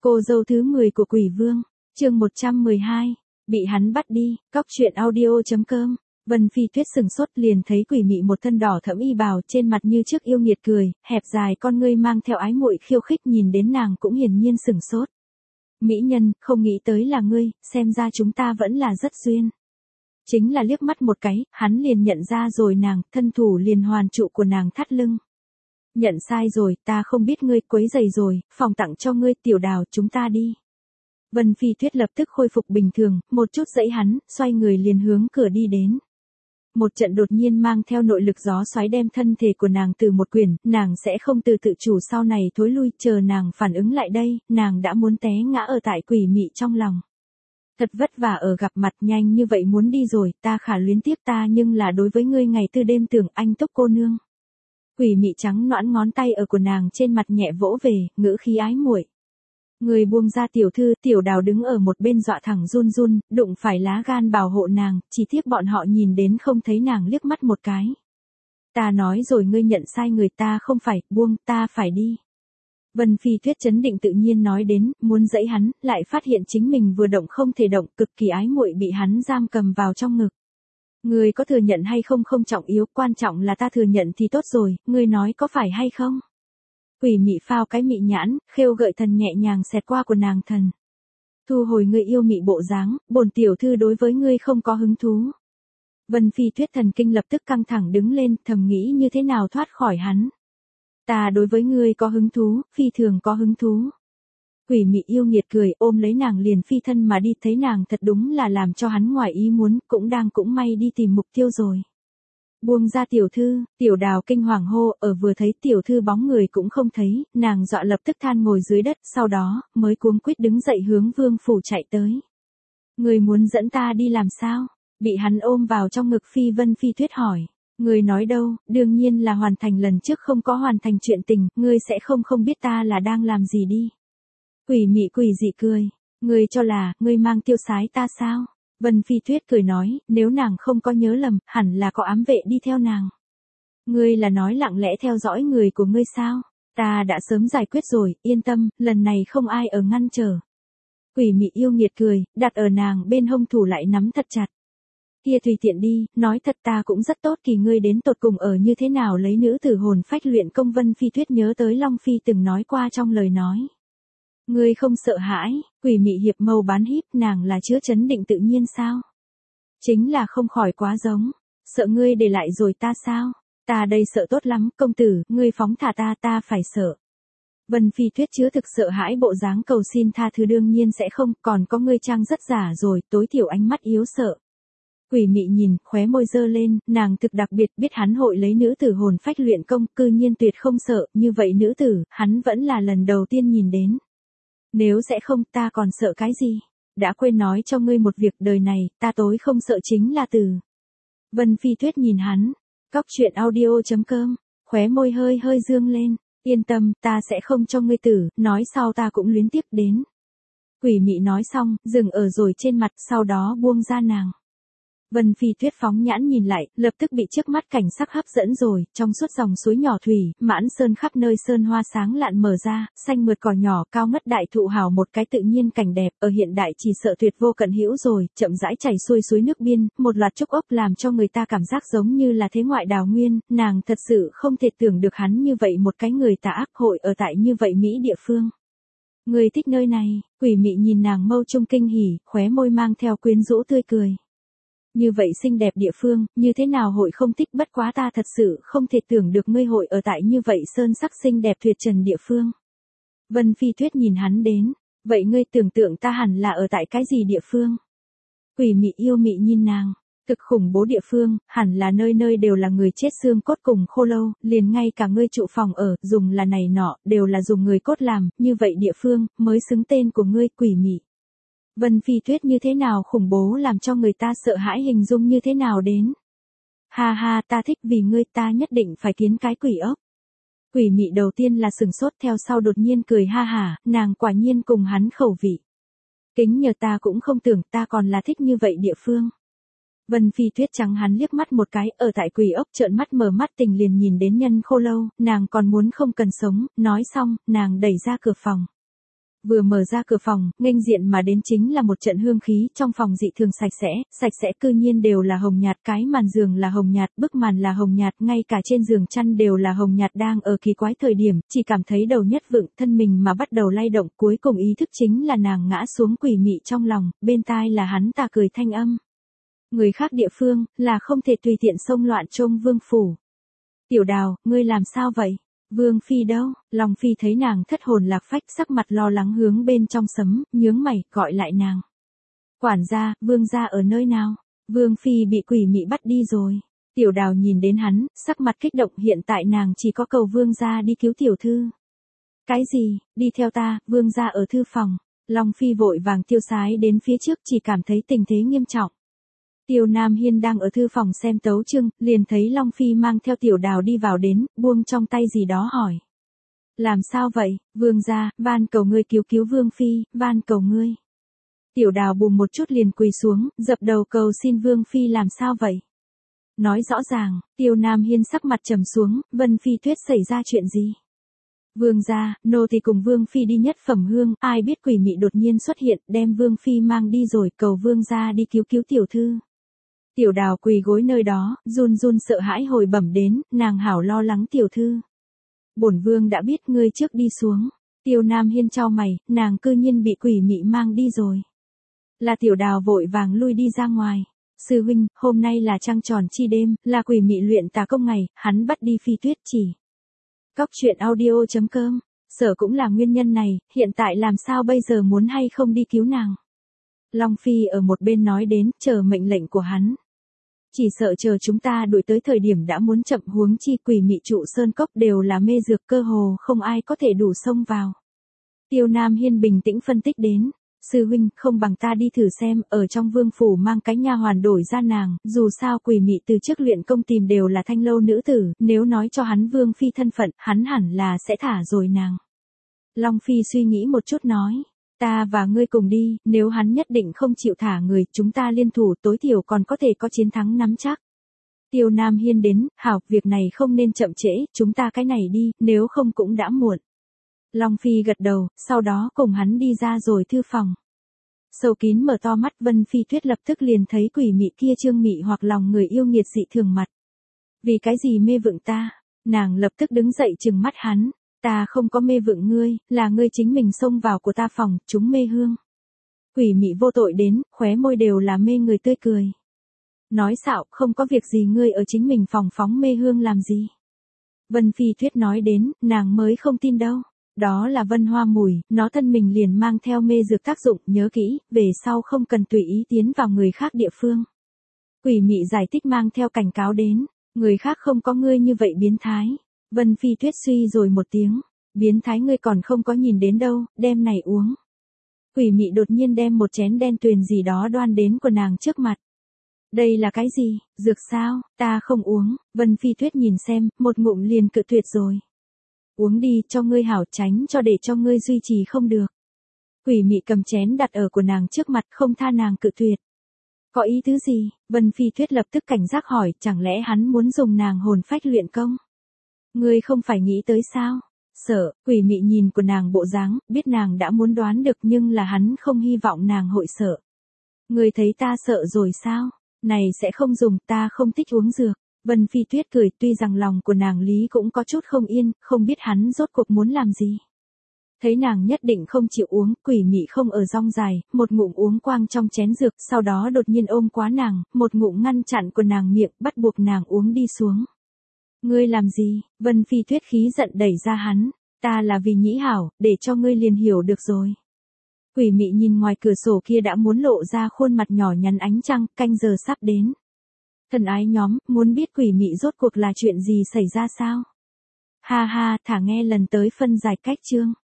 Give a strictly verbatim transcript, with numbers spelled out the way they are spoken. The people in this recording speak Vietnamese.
Cô dâu thứ mười của Quỷ Vương, chương một trăm mười hai, bị hắn bắt đi, cóc truyện audio chấm com. Vân Phi Tuyết sừng sốt liền thấy Quỷ Mị một thân đỏ thẫm y bào, trên mặt như trước yêu nghiệt cười, hẹp dài con ngươi mang theo ái muội khiêu khích, nhìn đến nàng cũng hiển nhiên sừng sốt. Mỹ nhân, không nghĩ tới là ngươi, xem ra chúng ta vẫn là rất duyên. Chính là liếc mắt một cái, hắn liền nhận ra rồi nàng, thân thủ liền hoàn trụ của nàng thắt lưng. Nhận sai rồi, ta không biết ngươi, quấy rầy rồi, phòng tặng cho ngươi, Tiểu Đào, chúng ta đi. Vân Phi Tuyết lập tức khôi phục bình thường, một chút dãy hắn, xoay người liền hướng cửa đi đến. Một trận đột nhiên mang theo nội lực gió xoáy đem thân thể của nàng từ một quyển, nàng sẽ không từ tự chủ sau này thối lui, chờ nàng phản ứng lại đây, nàng đã muốn té ngã ở tại Quỷ Mị trong lòng. Thật vất vả ở gặp mặt, nhanh như vậy muốn đi rồi, ta khả luyến tiếc ta nhưng là đối với ngươi ngày tư đêm tưởng, anh Túc cô nương. Quỷ Mị trắng nõn ngón tay ở của nàng trên mặt nhẹ vỗ về, ngữ khí ái muội. Người buông ra tiểu thư, Tiểu Đào đứng ở một bên dọa thẳng run run, đụng phải lá gan bảo hộ nàng, chỉ tiếc bọn họ nhìn đến không thấy nàng liếc mắt một cái. Ta nói rồi, ngươi nhận sai người, ta không phải, buông, ta phải đi. Vân Phi Tuyết chấn định tự nhiên nói đến, muốn dãy hắn, lại phát hiện chính mình vừa động không thể động, cực kỳ ái muội bị hắn giam cầm vào trong ngực. Ngươi có thừa nhận hay không không trọng yếu, quan trọng là ta thừa nhận thì tốt rồi, ngươi nói có phải hay không? Quỷ Mị phao cái mị nhãn, khêu gợi thần nhẹ nhàng xẹt qua của nàng thần. Thu hồi ngươi yêu mị bộ dáng, bổn tiểu thư đối với ngươi không có hứng thú. Vân Phi Tuyết thần kinh lập tức căng thẳng đứng lên, thầm nghĩ như thế nào thoát khỏi hắn. Ta đối với ngươi có hứng thú, phi thường có hứng thú. Quỷ Mị yêu nghiệt cười, ôm lấy nàng liền phi thân mà đi, thấy nàng thật đúng là làm cho hắn ngoài ý muốn, cũng đang cũng may đi tìm mục tiêu rồi. Buông ra tiểu thư, Tiểu Đào kinh hoàng hô, ở vừa thấy tiểu thư bóng người cũng không thấy, nàng dọa lập tức than ngồi dưới đất, sau đó, mới cuống quýt đứng dậy hướng vương phủ chạy tới. Người muốn dẫn ta đi làm sao? Bị hắn ôm vào trong ngực phi Vân Phi Tuyết hỏi. Người nói đâu, đương nhiên là hoàn thành lần trước không có hoàn thành chuyện tình, ngươi sẽ không không biết ta là đang làm gì đi. Quỷ Mị quỷ dị cười, ngươi cho là, ngươi mang tiêu sái ta sao? Vân Phi Tuyết cười nói, nếu nàng không có nhớ lầm, hẳn là có ám vệ đi theo nàng. Ngươi là nói lặng lẽ theo dõi người của ngươi sao? Ta đã sớm giải quyết rồi, yên tâm, lần này không ai ở ngăn trở. Quỷ Mị yêu nghiệt cười, đặt ở nàng bên hông thủ lại nắm thật chặt. Kia tùy tiện đi, nói thật ta cũng rất tốt kỳ ngươi đến tột cùng ở như thế nào lấy nữ tử hồn phách luyện công. Vân Phi Tuyết nhớ tới Long Phi từng nói qua trong lời nói. Ngươi không sợ hãi, Quỷ Mị hiệp mâu bán híp, nàng là chứa chấn định tự nhiên sao? Chính là không khỏi quá giống, sợ ngươi để lại rồi ta sao? Ta đây sợ tốt lắm, công tử, ngươi phóng thả ta, ta phải sợ. Vân Phi Tuyết chứa thực sợ hãi bộ dáng cầu xin tha thứ, đương nhiên sẽ không, còn có ngươi trang rất giả rồi, tối thiểu ánh mắt yếu sợ. Quỷ Mị nhìn, khóe môi dơ lên, nàng thực đặc biệt biết hắn hội lấy nữ tử hồn phách luyện công, cư nhiên tuyệt không sợ, như vậy nữ tử, hắn vẫn là lần đầu tiên nhìn đến. Nếu sẽ không, ta còn sợ cái gì? Đã quên nói cho ngươi một việc, đời này, ta tối không sợ chính là tử. Vân Phi Tuyết nhìn hắn, cóc truyện audio chấm com, khóe môi hơi hơi dương lên, yên tâm, ta sẽ không cho ngươi tử, nói sau ta cũng luyến tiếc đến. Quỷ Mị nói xong, dừng ở rồi trên mặt, sau đó buông ra nàng. Vân Phi Tuyết phóng nhãn nhìn lại, lập tức bị trước mắt cảnh sắc hấp dẫn rồi, trong suốt dòng suối nhỏ thủy, mãn sơn khắp nơi sơn hoa sáng lạn mở ra, xanh mượt cỏ nhỏ, cao ngất đại thụ hào, một cái tự nhiên cảnh đẹp, ở hiện đại chỉ sợ tuyệt vô cận hữu rồi, chậm rãi chảy xuôi suối nước biên, một loạt trúc ốc làm cho người ta cảm giác giống như là thế ngoại đào nguyên, nàng thật sự không thể tưởng được hắn như vậy một cái người tà ác hội ở tại như vậy Mỹ địa phương. Người thích nơi này, Quỷ Mị nhìn nàng mâu trung kinh hỉ, khóe môi mang theo quyến rũ tươi cười. Như vậy xinh đẹp địa phương, như thế nào hội không thích, bất quá ta thật sự không thể tưởng được ngươi hội ở tại như vậy sơn sắc xinh đẹp tuyệt trần địa phương. Vân Phi Tuyết nhìn hắn đến, vậy ngươi tưởng tượng ta hẳn là ở tại cái gì địa phương? Quỷ Mị yêu mị nhìn nàng, thực khủng bố địa phương, hẳn là nơi nơi đều là người chết xương cốt cùng khô lâu, liền ngay cả ngươi trụ phòng ở, dùng là này nọ, đều là dùng người cốt làm, như vậy địa phương, mới xứng tên của ngươi, Quỷ Mị. Vân Phi Tuyết như thế nào khủng bố, làm cho người ta sợ hãi, hình dung như thế nào đến. Ha ha, ta thích vì ngươi, ta nhất định phải kiến cái quỷ ốc. Quỷ Mị đầu tiên là sừng sốt, theo sau đột nhiên cười ha hả, nàng quả nhiên cùng hắn khẩu vị. Kính nhờ, ta cũng không tưởng ta còn là thích như vậy địa phương. Vân Phi Tuyết trắng hắn liếc mắt một cái, ở tại quỷ ốc trợn mắt mở mắt tình liền nhìn đến nhân khô lâu, nàng còn muốn không cần sống, nói xong, nàng đẩy ra cửa phòng. Vừa mở ra cửa phòng, nghênh diện mà đến chính là một trận hương khí, trong phòng dị thường sạch sẽ, sạch sẽ cư nhiên đều là hồng nhạt, cái màn giường là hồng nhạt, bức màn là hồng nhạt, ngay cả trên giường chăn đều là hồng nhạt. Đang ở kỳ quái thời điểm, chỉ cảm thấy đầu nhất vựng, thân mình mà bắt đầu lay động, cuối cùng ý thức chính là nàng ngã xuống. Quỷ mị trong lòng, bên tai là hắn ta cười thanh âm. Người khác địa phương, là không thể tùy tiện xông loạn trông vương phủ. Tiểu Đào, ngươi làm sao vậy? Vương phi đâu? Long phi thấy nàng thất hồn lạc phách, sắc mặt lo lắng hướng bên trong sấm, nhướng mày, gọi lại nàng. Quản gia, vương gia ở nơi nào? Vương phi bị quỷ mị bắt đi rồi. Tiểu Đào nhìn đến hắn, sắc mặt kích động, hiện tại nàng chỉ có cầu vương gia đi cứu tiểu thư. Cái gì? Đi theo ta, vương gia ở thư phòng. Long phi vội vàng tiêu sái đến phía trước, chỉ cảm thấy tình thế nghiêm trọng. Tiêu Nam Hiên đang ở thư phòng xem tấu chương, liền thấy Long Phi mang theo Tiểu Đào đi vào đến, buông trong tay gì đó hỏi. Làm sao vậy, vương gia, van cầu ngươi cứu cứu vương phi, van cầu ngươi. Tiểu Đào bùm một chút liền quỳ xuống, dập đầu cầu xin vương phi. Làm sao vậy? Nói rõ ràng. Tiêu Nam Hiên sắc mặt trầm xuống, Vân Phi Tuyết xảy ra chuyện gì? Vương gia, nô tỳ cùng vương phi đi nhất phẩm hương, ai biết quỷ mị đột nhiên xuất hiện, đem vương phi mang đi rồi, cầu vương gia đi cứu cứu tiểu thư. Tiểu Đào quỳ gối nơi đó, run run sợ hãi hồi bẩm đến, nàng hảo lo lắng tiểu thư. Bổn vương đã biết, ngươi trước đi xuống. Tiêu Nam Hiên chau mày, nàng cư nhiên bị quỷ mị mang đi rồi. Là Tiểu Đào vội vàng lui đi ra ngoài. Sư huynh, hôm nay là trăng tròn chi đêm, là quỷ mị luyện tà công ngày, hắn bắt đi Phi Tuyết chỉ. Cóc truyện audio chấm com, sở cũng là nguyên nhân này, hiện tại làm sao bây giờ, muốn hay không đi cứu nàng. Long Phi ở một bên nói đến, chờ mệnh lệnh của hắn. Chỉ sợ chờ chúng ta đuổi tới thời điểm đã muốn chậm, huống chi quỷ mị trụ sơn cốc đều là mê dược, cơ hồ không ai có thể đủ xông vào. Tiêu Nam Hiên bình tĩnh phân tích đến, sư huynh, không bằng ta đi thử xem, ở trong vương phủ mang cái nha hoàn đổi ra nàng, dù sao quỷ mị từ trước luyện công tìm đều là thanh lâu nữ tử, nếu nói cho hắn vương phi thân phận, hắn hẳn là sẽ thả rồi nàng. Long Phi suy nghĩ một chút nói. Ta và ngươi cùng đi, nếu hắn nhất định không chịu thả người, chúng ta liên thủ tối thiểu còn có thể có chiến thắng nắm chắc. Tiêu Nam Hiên đến, hảo, việc này không nên chậm trễ, chúng ta cái này đi, nếu không cũng đã muộn. Long Phi gật đầu, sau đó cùng hắn đi ra rồi thư phòng. Sâu kín mở to mắt, Vân Phi Tuyết lập tức liền thấy quỷ mị kia trương mị hoặc lòng người yêu nghiệt dị thường mặt. Vì cái gì mê vựng ta? Nàng lập tức đứng dậy trừng mắt hắn. Ta không có mê vựng ngươi, là ngươi chính mình xông vào của ta phòng, chúng mê hương. Quỷ mị vô tội đến, khóe môi đều là mê người tươi cười. Nói xạo, không có việc gì, ngươi ở chính mình phòng phóng mê hương làm gì. Vân Phi Tuyết nói đến, nàng mới không tin đâu. Đó là vân hoa mùi, nó thân mình liền mang theo mê dược tác dụng, nhớ kỹ, về sau không cần tùy ý tiến vào người khác địa phương. Quỷ mị giải thích mang theo cảnh cáo đến, người khác không có ngươi như vậy biến thái. Vân Phi Tuyết suy rồi một tiếng, biến thái ngươi còn không có nhìn đến đâu, đem này uống. Quỷ mị đột nhiên đem một chén đen tuyền gì đó đoan đến của nàng trước mặt. Đây là cái gì, dược sao, ta không uống. Vân Phi Tuyết nhìn xem, một ngụm liền cự tuyệt rồi. Uống đi, cho ngươi hảo, tránh cho để cho ngươi duy trì không được. Quỷ mị cầm chén đặt ở của nàng trước mặt, không tha nàng cự tuyệt. Có ý tứ gì? Vân Phi Tuyết lập tức cảnh giác hỏi, chẳng lẽ hắn muốn dùng nàng hồn phách luyện công? Ngươi không phải nghĩ tới sao? Sợ, quỷ mị nhìn của nàng bộ dáng, biết nàng đã muốn đoán được, nhưng là hắn không hy vọng nàng hội sợ. Ngươi thấy ta sợ rồi sao? Này sẽ không dùng, ta không thích uống dược. Vân Phi Tuyết cười, tuy rằng lòng của nàng lý cũng có chút không yên, không biết hắn rốt cuộc muốn làm gì. Thấy nàng nhất định không chịu uống, quỷ mị không ở rong dài, một ngụm uống quang trong chén dược, sau đó đột nhiên ôm quá nàng, một ngụm ngăn chặn của nàng miệng, bắt buộc nàng uống đi xuống. Ngươi làm gì? Vân Phi Tuyết khí giận đẩy ra hắn, ta là vì nhĩ hảo, để cho ngươi liền hiểu được rồi. Quỷ mị nhìn ngoài cửa sổ kia đã muốn lộ ra khuôn mặt nhỏ nhắn ánh trăng, canh giờ sắp đến. Thần ái nhóm, muốn biết quỷ mị rốt cuộc là chuyện gì xảy ra sao? Ha ha, thả nghe lần tới phân giải cách chương.